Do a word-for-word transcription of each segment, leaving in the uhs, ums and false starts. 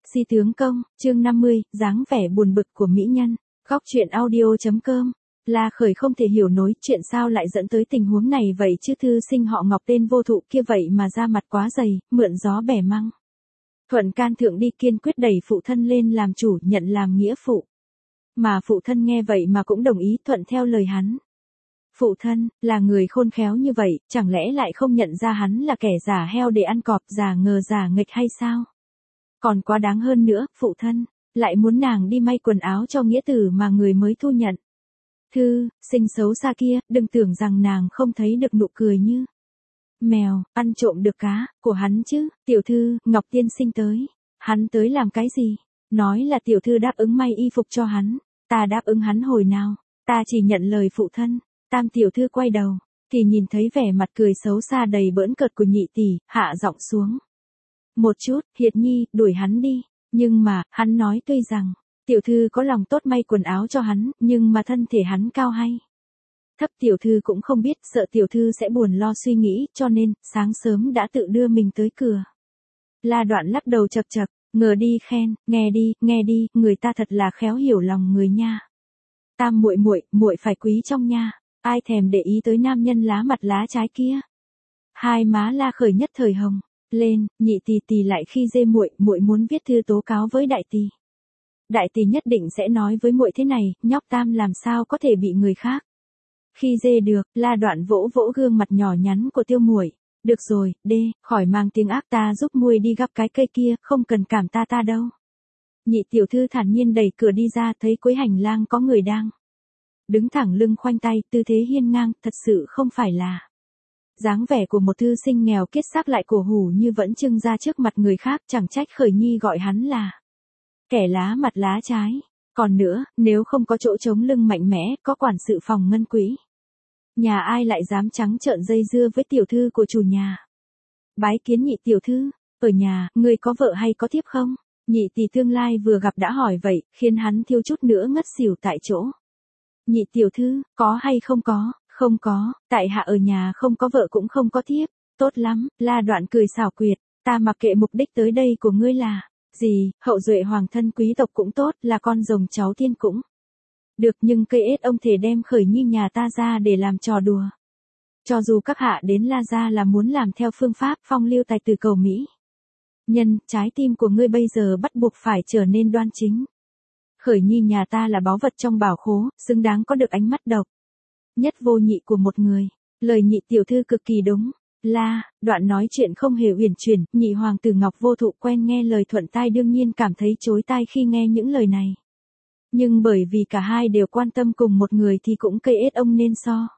Si tướng công, chương năm mươi, dáng vẻ buồn bực của mỹ nhân. Góc truyện audio.com. La Khởi không thể hiểu nổi chuyện sao lại dẫn tới tình huống này vậy chứ, thư sinh họ Ngọc tên vô thụ kia vậy mà ra mặt quá dày, mượn gió bẻ măng. Thuận can thượng đi, kiên quyết đẩy phụ thân lên làm chủ, nhận làm nghĩa phụ. Mà phụ thân nghe vậy mà cũng đồng ý, thuận theo lời hắn. Phụ thân, là người khôn khéo như vậy, chẳng lẽ lại không nhận ra hắn là kẻ giả heo để ăn cọp, giả ngờ giả nghịch hay sao? Còn quá đáng hơn nữa, phụ thân, lại muốn nàng đi may quần áo cho nghĩa tử mà người mới thu nhận. Thư, sinh xấu xa kia, đừng tưởng rằng nàng không thấy được nụ cười như mèo, ăn trộm được cá, của hắn chứ. Tiểu thư, Ngọc tiên sinh tới. Hắn tới làm cái gì? Nói là tiểu thư đáp ứng may y phục cho hắn. Ta đáp ứng hắn hồi nào? Ta chỉ nhận lời phụ thân. Tam tiểu thư quay đầu, thì nhìn thấy vẻ mặt cười xấu xa đầy bỡn cợt của nhị tỷ, hạ giọng xuống. Một chút, Hiệt Nhi, đuổi hắn đi. Nhưng mà, hắn nói tuy rằng, tiểu thư có lòng tốt may quần áo cho hắn, nhưng mà thân thể hắn cao hay thấp tiểu thư cũng không biết, sợ tiểu thư sẽ buồn lo suy nghĩ, cho nên, sáng sớm đã tự đưa mình tới cửa. La Đoạn lắc đầu chật chật, ngờ đi khen, nghe đi, nghe đi, người ta thật là khéo hiểu lòng người nha. Tam muội muội, muội phải quý trong nha. Ai thèm để ý tới nam nhân lá mặt lá trái kia. Hai má La Khởi nhất thời hồng lên, nhị tỷ tỷ lại khi dê muội, muội muốn viết thư tố cáo với đại tỷ. Đại tỷ nhất định sẽ nói với muội thế này, nhóc Tam làm sao có thể bị người khác khi dê được. La Đoạn vỗ vỗ gương mặt nhỏ nhắn của Tiêu muội. Được rồi, đê, khỏi mang tiếng ác, ta giúp muội đi gắp cái cây kia, không cần cảm ta ta đâu. Nhị tiểu thư thản nhiên đẩy cửa đi ra, thấy cuối hành lang có người đang đứng thẳng lưng khoanh tay, tư thế hiên ngang, thật sự không phải là dáng vẻ của một thư sinh nghèo kiết xác lại cổ hủ như vẫn trưng ra trước mặt người khác, chẳng trách Khởi Nhi gọi hắn là kẻ lá mặt lá trái. Còn nữa, nếu không có chỗ chống lưng mạnh mẽ, có quản sự phòng ngân quỹ, nhà ai lại dám trắng trợn dây dưa với tiểu thư của chủ nhà. Bái kiến nhị tiểu thư, ở nhà, người có vợ hay có thiếp không? Nhị tỷ tương lai vừa gặp đã hỏi vậy, khiến hắn thiếu chút nữa ngất xỉu tại chỗ. Nhị tiểu thư, có hay không có? Không có, tại hạ ở nhà không có vợ cũng không có thiếp. Tốt lắm, La Đoạn cười xảo quyệt, ta mặc kệ mục đích tới đây của ngươi là gì, hậu duệ hoàng thân quý tộc cũng tốt, là con rồng cháu tiên cũng được, nhưng cây ết ông thể đem Khởi Nhi nhà ta ra để làm trò đùa. Cho dù các hạ đến La gia là muốn làm theo phương pháp phong lưu tài tử cầu Mỹ nhân, trái tim của ngươi bây giờ bắt buộc phải trở nên đoan chính. Khởi Nhi nhà ta là báu vật trong bảo khố, xứng đáng có được ánh mắt độc nhất vô nhị của một người. Lời nhị tiểu thư cực kỳ đúng. La Đoạn nói chuyện không hề uyển chuyển, nhị hoàng tử Ngọc vô thụ quen nghe lời thuận tai đương nhiên cảm thấy chối tai khi nghe những lời này. Nhưng bởi vì cả hai đều quan tâm cùng một người thì cũng cây ết ông nên so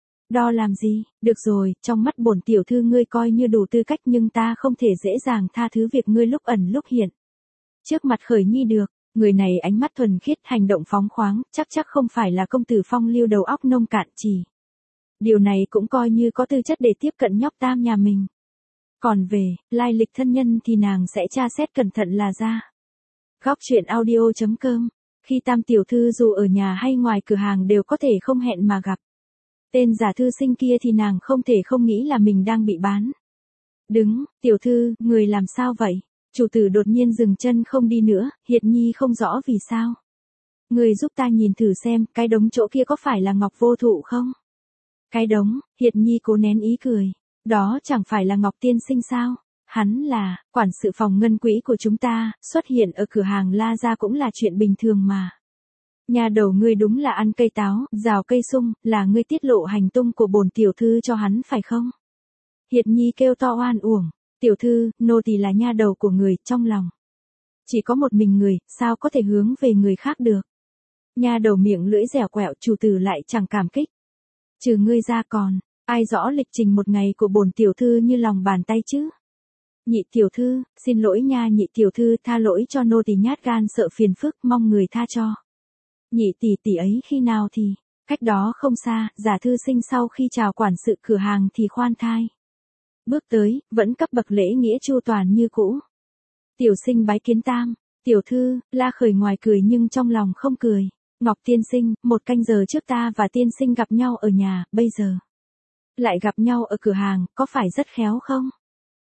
đo làm gì. Được rồi, trong mắt bổn tiểu thư ngươi coi như đủ tư cách, nhưng ta không thể dễ dàng tha thứ việc ngươi lúc ẩn lúc hiện trước mặt Khởi Nhi được. Người này ánh mắt thuần khiết, hành động phóng khoáng, chắc chắc không phải là công tử phong lưu đầu óc nông cạn, chỉ điều này cũng coi như có tư chất để tiếp cận nhóc Tam nhà mình. Còn về lai lịch thân nhân thì nàng sẽ tra xét cẩn thận là ra. Góc truyện audio.com. Khi Tam tiểu thư dù ở nhà hay ngoài cửa hàng đều có thể không hẹn mà gặp tên giả thư sinh kia thì nàng không thể không nghĩ là mình đang bị bán. Đứng, tiểu thư, người làm sao vậy? Chủ tử đột nhiên dừng chân không đi nữa, Hiệt Nhi không rõ vì sao. Người giúp ta nhìn thử xem, cái đống chỗ kia có phải là Ngọc vô thụ không? Cái đống, Hiệt Nhi cố nén ý cười. Đó chẳng phải là Ngọc tiên sinh sao? Hắn là quản sự phòng ngân quỹ của chúng ta, xuất hiện ở cửa hàng La gia cũng là chuyện bình thường mà. Nhà đầu ngươi đúng là ăn cây táo, rào cây sung, là ngươi tiết lộ hành tung của bổn tiểu thư cho hắn phải không? Hiệt Nhi kêu to oan uổng. Tiểu thư, nô tỳ là nha đầu của người, trong lòng chỉ có một mình người, sao có thể hướng về người khác được? Nha đầu miệng lưỡi dẻo quẹo, chủ tử lại chẳng cảm kích. Trừ ngươi ra còn ai rõ lịch trình một ngày của bổn tiểu thư như lòng bàn tay chứ? Nhị tiểu thư, xin lỗi nha nhị tiểu thư, tha lỗi cho nô tỳ nhát gan sợ phiền phức, mong người tha cho. Nhị tỷ tỷ ấy khi nào thì, cách đó không xa, giả thư sinh sau khi chào quản sự cửa hàng thì khoan thai bước tới, vẫn cấp bậc lễ nghĩa chu toàn như cũ. Tiểu sinh bái kiến Tam tiểu thư. La Khởi ngoài cười nhưng trong lòng không cười. Ngọc tiên sinh, một canh giờ trước ta và tiên sinh gặp nhau ở nhà, bây giờ lại gặp nhau ở cửa hàng, có phải rất khéo không?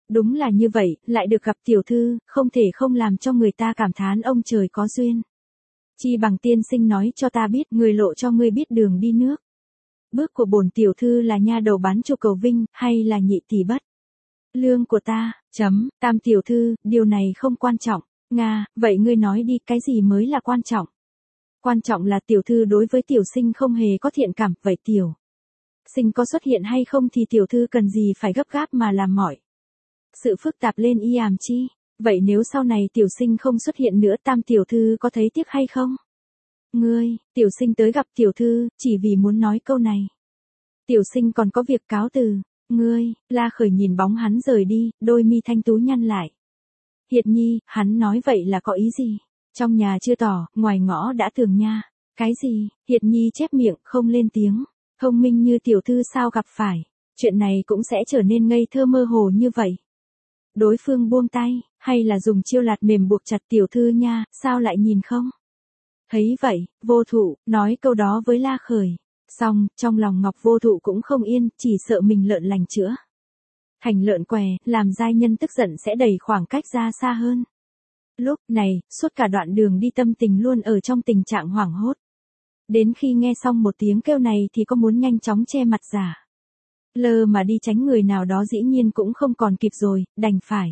Đúng là như vậy, lại được gặp tiểu thư, không thể không làm cho người ta cảm thán ông trời có duyên. Chi bằng tiên sinh nói cho ta biết, người lộ cho ngươi biết đường đi nước. Bước của bổn tiểu thư là nha đầu bán chu cầu vinh, hay là nhị tỷ bất? Lương của ta, chấm, tam tiểu thư, điều này không quan trọng. Nga, vậy ngươi nói đi, cái gì mới là quan trọng? Quan trọng là tiểu thư đối với tiểu sinh không hề có thiện cảm, vậy tiểu sinh có xuất hiện hay không thì tiểu thư cần gì phải gấp gáp mà làm mỏi. Sự phức tạp lên y àm chi, vậy nếu sau này tiểu sinh không xuất hiện nữa tam tiểu thư có thấy tiếc hay không? Ngươi, tiểu sinh tới gặp tiểu thư, chỉ vì muốn nói câu này. Tiểu sinh còn có việc cáo từ, ngươi, La Khởi nhìn bóng hắn rời đi, đôi mi thanh tú nhăn lại. Hiệt nhi, hắn nói vậy là có ý gì? Trong nhà chưa tỏ, ngoài ngõ đã tường nha. Cái gì? Hiệt nhi chép miệng, không lên tiếng. Thông minh như tiểu thư sao gặp phải. Chuyện này cũng sẽ trở nên ngây thơ mơ hồ như vậy. Đối phương buông tay, hay là dùng chiêu lạt mềm buộc chặt tiểu thư nha, sao lại nhìn không? Thấy vậy, Vô Thụ, nói câu đó với La Khởi. Xong, trong lòng Ngọc Vô Thụ cũng không yên, chỉ sợ mình lợn lành chữa thành lợn què, làm giai nhân tức giận sẽ đẩy khoảng cách ra xa hơn. Lúc này, suốt cả đoạn đường đi tâm tình luôn ở trong tình trạng hoảng hốt. Đến khi nghe xong một tiếng kêu này thì có muốn nhanh chóng che mặt giả lơ mà đi tránh người nào đó dĩ nhiên cũng không còn kịp rồi, đành phải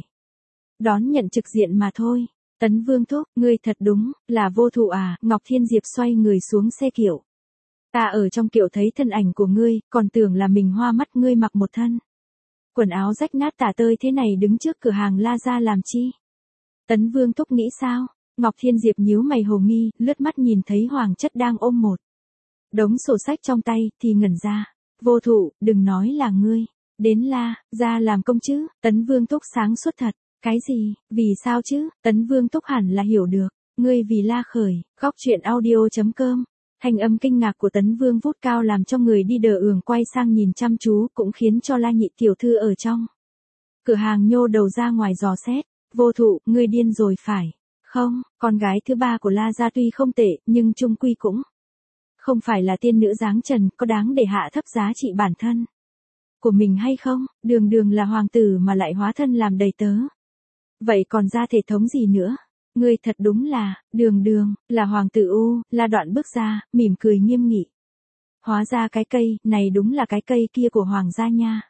đón nhận trực diện mà thôi. Tấn Vương thúc, ngươi thật đúng, là Vô Thụ à, Ngọc Thiên Diệp xoay người xuống xe kiệu. Ta ở trong kiệu thấy thân ảnh của ngươi, còn tưởng là mình hoa mắt, ngươi mặc một thân quần áo rách nát tả tơi thế này đứng trước cửa hàng La Gia làm chi? Tấn Vương thúc nghĩ sao? Ngọc Thiên Diệp nhíu mày hồ nghi, lướt mắt nhìn thấy Hoàng Chất đang ôm một đống sổ sách trong tay, thì ngẩn ra. Vô Thụ, đừng nói là ngươi đến La Gia làm công chứ? Tấn Vương thúc sáng suốt thật. Cái gì? Vì sao chứ? Tấn Vương thúc hẳn là hiểu được. Ngươi vì La Khởi. Góc truyện audio chấm com. Thanh âm kinh ngạc của Tấn Vương vút cao làm cho người đi đờ ưởng quay sang nhìn chăm chú, cũng khiến cho La nhị tiểu thư ở trong cửa hàng nhô đầu ra ngoài dò xét. Vô Thụ, ngươi điên rồi phải không? Con gái thứ ba của La Gia tuy không tệ, nhưng chung quy cũng không phải là tiên nữ dáng trần, có đáng để hạ thấp giá trị bản thân của mình hay không? Đường đường là hoàng tử mà lại hóa thân làm đầy tớ. Vậy còn ra thể thống gì nữa? Ngươi thật đúng là, đường đường, là hoàng tử u. La Đoạn bước ra, mỉm cười nghiêm nghị. Hóa ra cái cây, này đúng là cái cây kia của hoàng gia nha.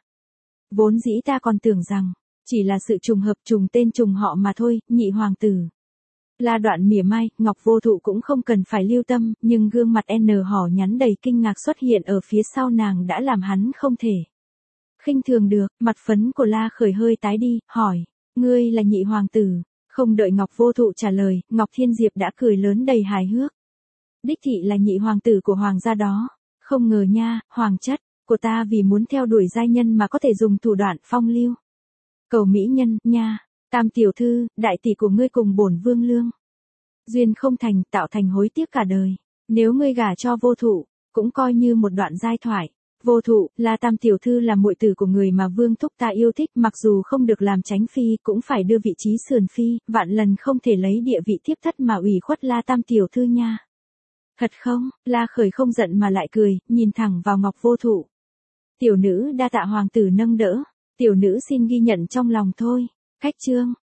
Vốn dĩ ta còn tưởng rằng, chỉ là sự trùng hợp trùng tên trùng họ mà thôi, nhị hoàng tử. La Đoạn mỉa mai, Ngọc Vô Thụ cũng không cần phải lưu tâm, nhưng gương mặt N hỏ nhắn đầy kinh ngạc xuất hiện ở phía sau nàng đã làm hắn không thể khinh thường được. Mặt phấn của La Khởi hơi tái đi, hỏi, ngươi là nhị hoàng tử? Không đợi Ngọc Vô Thụ trả lời, Ngọc Thiên Diệp đã cười lớn đầy hài hước. Đích thị là nhị hoàng tử của hoàng gia đó. Không ngờ nha, Hoàng Chất của ta vì muốn theo đuổi giai nhân mà có thể dùng thủ đoạn phong lưu cầu mỹ nhân nha. Tam tiểu thư, đại tỷ của ngươi cùng bổn vương lương duyên không thành, tạo thành hối tiếc cả đời. Nếu ngươi gả cho Vô Thụ, cũng coi như một đoạn giai thoại. Vô Thụ, là tam tiểu thư là muội tử của người mà vương thúc ta yêu thích, mặc dù không được làm chánh phi, cũng phải đưa vị trí sườn phi, vạn lần không thể lấy địa vị thiếp thất mà ủy khuất La tam tiểu thư nha. Thật không? La Khởi không giận mà lại cười, nhìn thẳng vào Ngọc Vô Thụ. Tiểu nữ đa tạ hoàng tử nâng đỡ, tiểu nữ xin ghi nhận trong lòng thôi. Cách chương